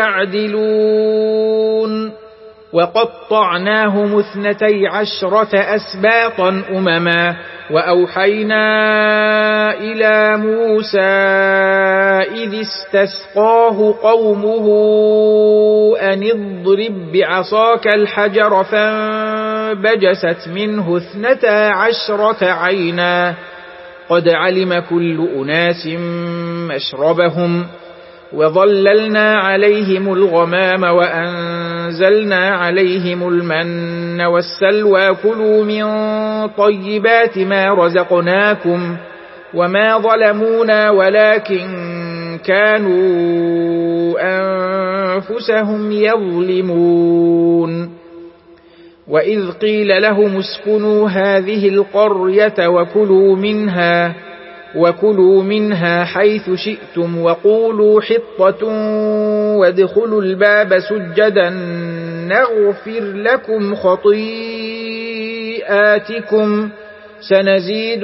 يعدلون. وقطعناهم 12 أسباطا أمما وأوحينا إلى موسى إذ استسقاه قومه أن اضرب بعصاك الحجر فانبجست منه 12 عينا قد علم كل أناس مشربهم وظللنا عليهم الغمام وأنزلنا عليهم المن والسلوى كلوا من طيبات ما رزقناكم وما ظلمونا ولكن كانوا أنفسهم يظلمون. وإذ قيل لهم اسكنوا هذه القرية وكلوا منها حيث شئتم وقولوا حطة وادخلوا الباب سجدا نغفر لكم خطيئاتكم سنزيد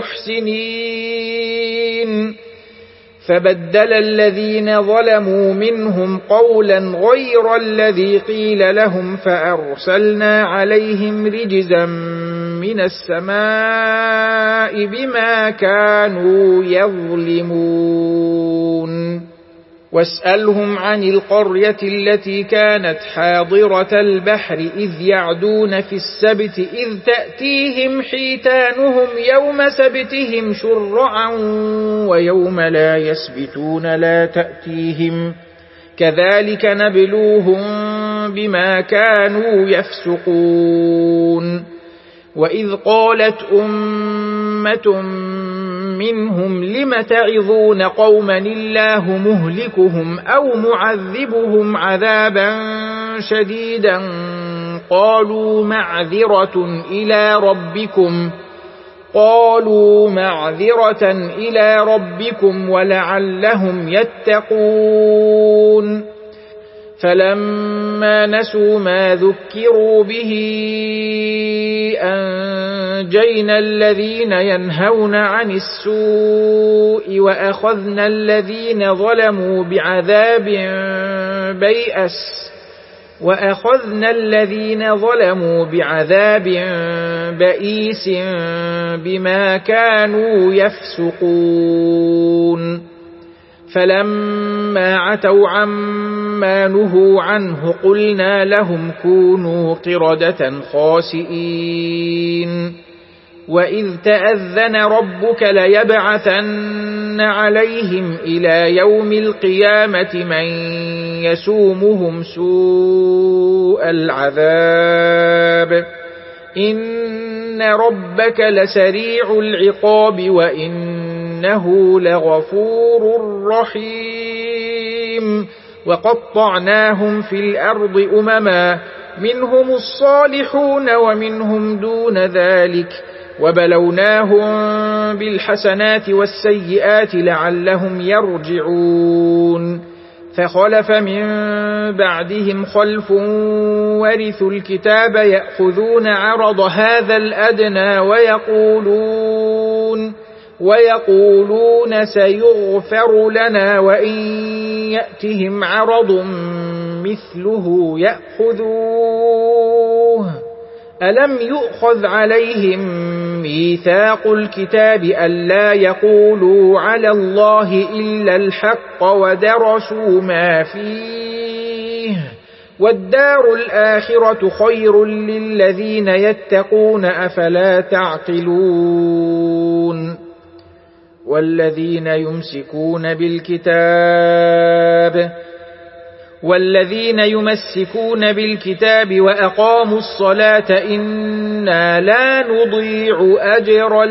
المحسنين. فبدل الذين ظلموا منهم قولا غير الذي قيل لهم فأرسلنا عليهم رجزا من السماء بما كانوا يظلمون. واسألهم عن القرية التي كانت حاضرة البحر إذ يعدون في السبت إذ تأتيهم حيتانهم يوم سبتهم شرعا ويوم لا يسبتون لا تأتيهم كذلك نبلوهم بما كانوا يفسقون. وإذ قالت أمة منهم لم تعظون قوما الله مهلكهم أو معذبهم عذابا شديدا قالوا معذرة إلى ربكم ولعلهم يتقون. فلما نسوا ما ذكروا به أنجينا الذين ينهون عن السوء وأخذنا الذين ظلموا بعذاب بئيس بما كانوا يفسقون. فلما عتوا عما نهوا عنه قلنا لهم كونوا قردة خاسئين. وإذ تأذن ربك ليبعثن عليهم إلى يوم القيامة من يسومهم سوء العذاب إن ربك لسريع العقاب وإنه لغفور رحيم. وقطعناهم في الأرض أمما منهم الصالحون ومنهم دون ذلك وبلوناهم بالحسنات والسيئات لعلهم يرجعون. فخلف من بعدهم خلف ورثوا الكتاب يأخذون عرض هذا الأدنى ويقولون سيغفر لنا وإن يأتهم عرض مثله يأخذوه. ألم يؤخذ عليهم ميثاق الكتاب ألا يقولوا على الله إلا الحق ودرسوا ما فيه والدار الآخرة خير للذين يتقون أفلا تعقلون. والذين يمسكون بالكتاب والذين يمسكون بالكتاب وأقاموا الصلاة إنا لا نضيع أجر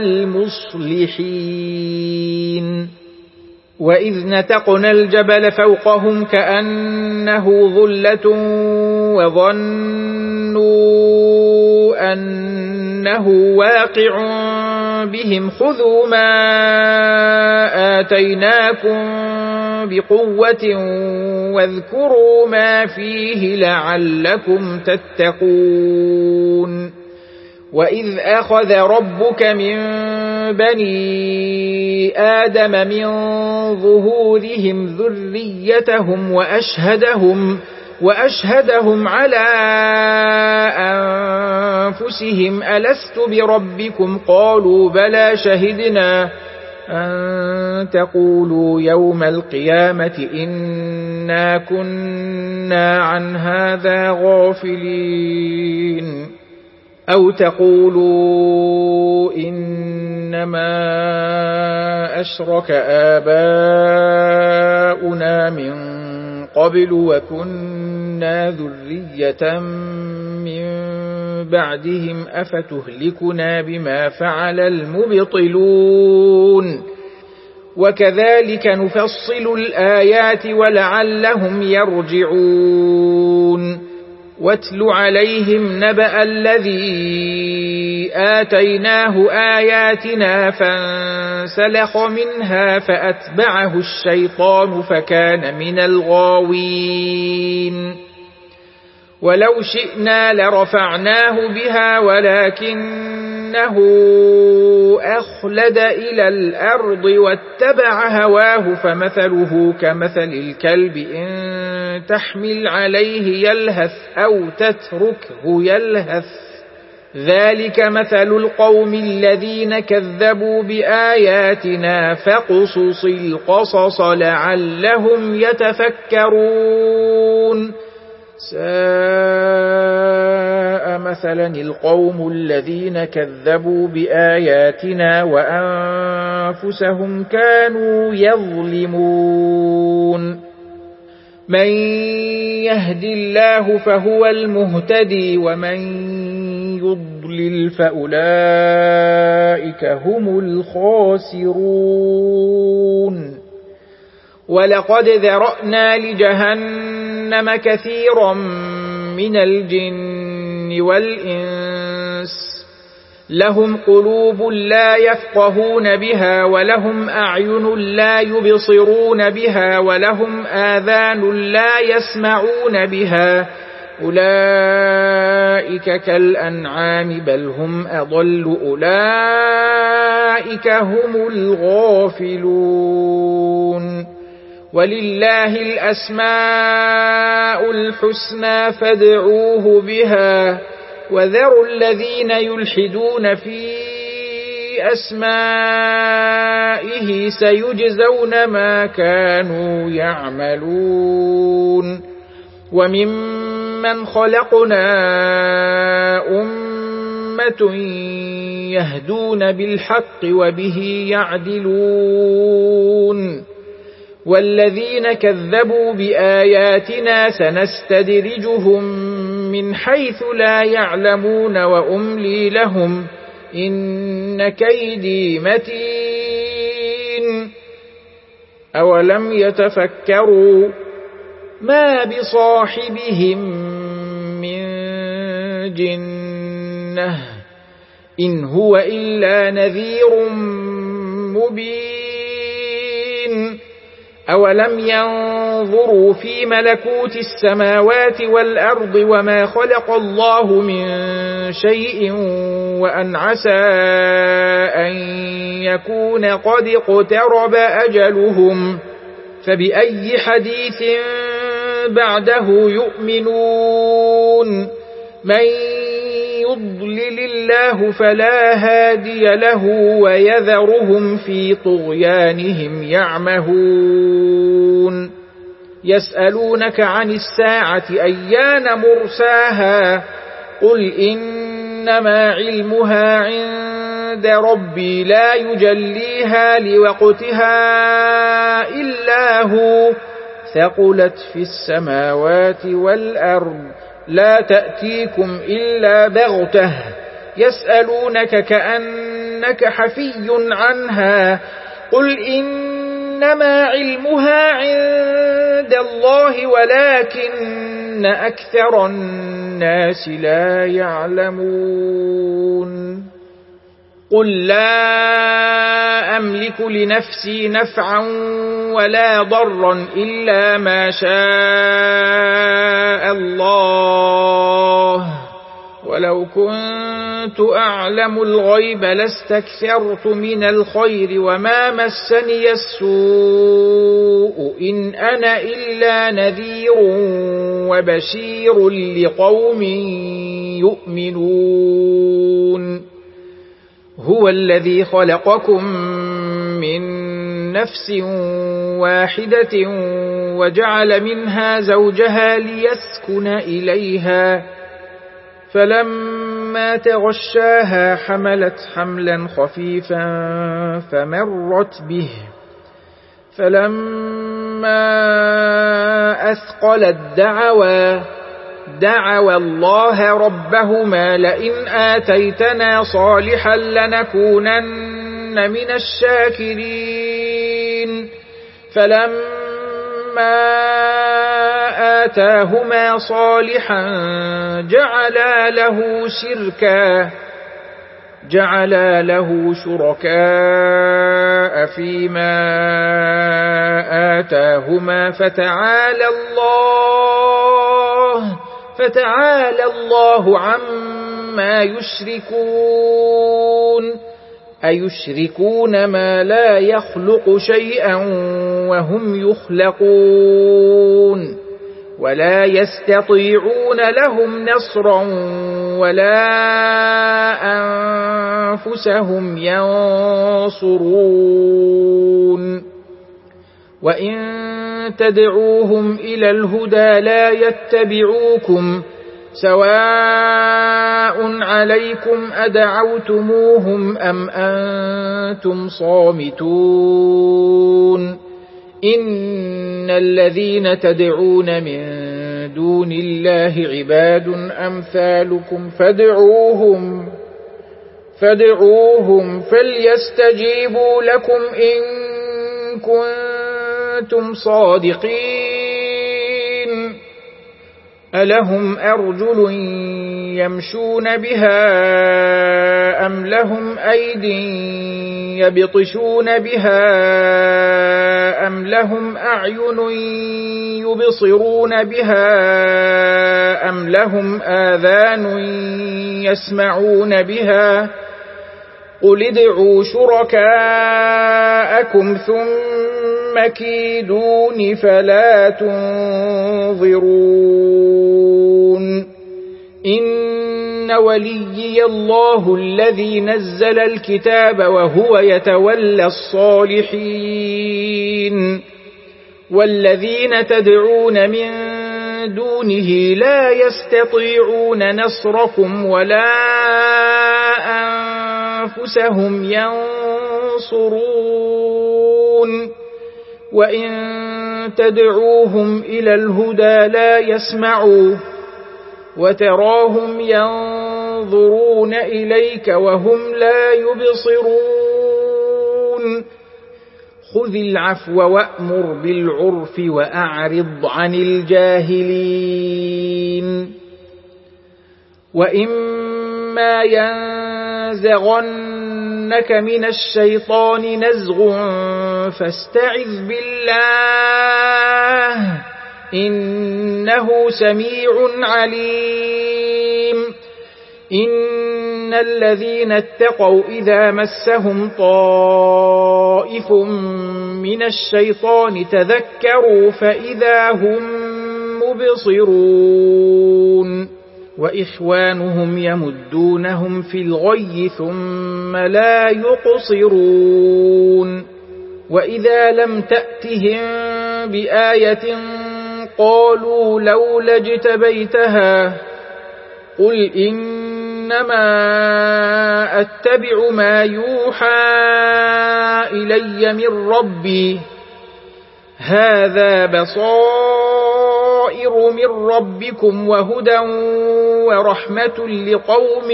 المصلحين وإذ نتقنا الجبل فوقهم كأنه ظلة وظنوا أنه واقع بهم خذوا ما آتيناكم بقوة واذكروا ما فيه لعلكم تتقون وإذ أخذ ربك من بني آدم من ظهورهم ذريتهم وأشهدهم على أنفسهم ألست بربكم قالوا بلى شهدنا أن تقولوا يوم القيامة إنا كنا عن هذا غافلين أو تقولوا إنما أشرك آباؤنا من قبل وكنا ذرية من بعدهم أفتهلكنا بما فعل المبطلون وكذلك نفصل الآيات ولعلهم يرجعون واتل عليهم نبأ الذي آتيناه آياتنا فانسلخ منها فأتبعه الشيطان فكان من الغاوين ولو شئنا لرفعناه بها ولكنه أخلد إلى الأرض واتبع هواه فمثله كمثل الكلب إن تحمل عليه يلهث أو تتركه يلهث ذلك مثل القوم الذين كذبوا بآياتنا فاقصص القصص لعلهم يتفكرون ساء مثلا القوم الذين كذبوا بآياتنا وأنفسهم كانوا يظلمون من يهد الله فهو المهتدي ومن يضلل فأولئك هم الخاسرون ولقد ذرأنا لجهنم كثيرا من الجن والإنس لهم قلوب لا يفقهون بها ولهم أعين لا يبصرون بها ولهم آذان لا يسمعون بها أولئك كالأنعام بل هم أضل أولئك هم الغافلون ولله الأسماء الحسنى فادعوه بها وذروا الذين يلحدون في أسمائه سيجزون ما كانوا يعملون وممن خلقنا أمة يهدون بالحق وبه يعدلون والذين كذبوا بآياتنا سنستدرجهم من حيث لا يعلمون وأملي لهم إن كيدي متين أولم يتفكروا ما بصاحبهم من جنة إن هو إلا نذير مبين أولم ينظروا في ملكوت السماوات والأرض وما خلق الله من شيء وأن عسى أن يكون قد اقترب أجلهم فبأي حديث بعده يؤمنون من يضلل الله فلا هادي له ويذرهم في طغيانهم يعمهون يسألونك عن الساعة أيان مرساها قل إنما علمها عند ربي لا يجليها لوقتها إلا هو ثقلت في السماوات والأرض لا تأتيكم إلا بغتة يسألونك كأنك حفي عنها قل إنما علمها عند الله ولكن أكثر الناس لا يعلمون قل لا أملك لنفسي نفعا ولا ضرا إلا ما شاء الله ولو كنت أعلم الغيب لاستكثرت من الخير وما مسني السوء إن أنا إلا نذير وبشير لقوم يؤمنون هو الذي خلقكم من نفس واحدة وجعل منها زوجها ليسكن إليها فلما تغشاها حملت حملا خفيفا فمرت به فلما أثقلت دعوا الله ربهما لئن آتيتنا صالحا لنكونن من الشاكرين فلما آتاهما صالحا جعلا له شركاء فيما آتاهما فتعالى الله عما يشركون أيشركون ما لا يخلق شيئا وهم يخلقون ولا يستطيعون لهم نصرا ولا أنفسهم ينصرون وإن تدعوهم إلى الهدى لا يتبعوكم سواء عليكم أدعوتموهم أم أنتم صامتون إن الذين تدعون من دون الله عباد أمثالكم فادعوهم فليستجيبوا لكم إن كنتم صادقين ألهم أرجل يمشون بها أم لهم أيد يبطشون بها أم لهم أعين يبصرون بها أم لهم آذان يسمعون بها قل ادعوا شركاءكم ثم كيدون فلا تنظرون إن وليي الله الذي نزل الكتاب وهو يتولى الصالحين والذين تدعون من دونه لا يستطيعون نصركم ولا أنفسهم ينصرون وإن تدعوهم إلى الهدى لا يسمعوا وتراهم ينظرون إليك وهم لا يبصرون خذ العفو وأمر بالعرف وأعرض عن الجاهلين وإما ينزغنك من الشيطان نزغ فاستعذ بالله إنه سميع عليم إن الذين اتقوا إذا مسهم طائف من الشيطان تذكروا فإذا هم مبصرون وإخوانهم يمدونهم في الغي ثم لا يقصرون وإذا لم تأتهم بآية قالوا لولا اجتبيتها قل إنما أتبع ما يوحى إلي من ربي هذا بصائر من ربكم وهدى ورحمة لقوم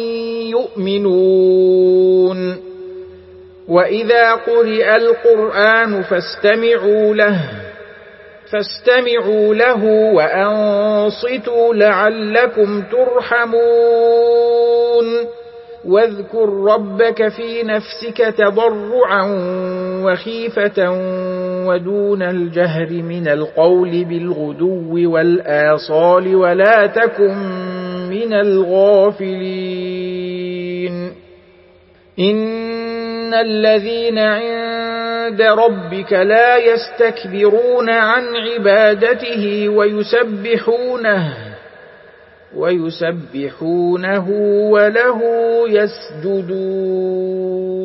يؤمنون وإذا قرئ القرآن فاستمعوا له وأنصتوا لعلكم ترحمون واذكر ربك في نفسك تضرعا وخيفة ودون الجهر من القول بالغدو والآصال ولا تكن من الغافلين إن الذين عند ربك لا يستكبرون عن عبادته ويسبحونه وله يسجدون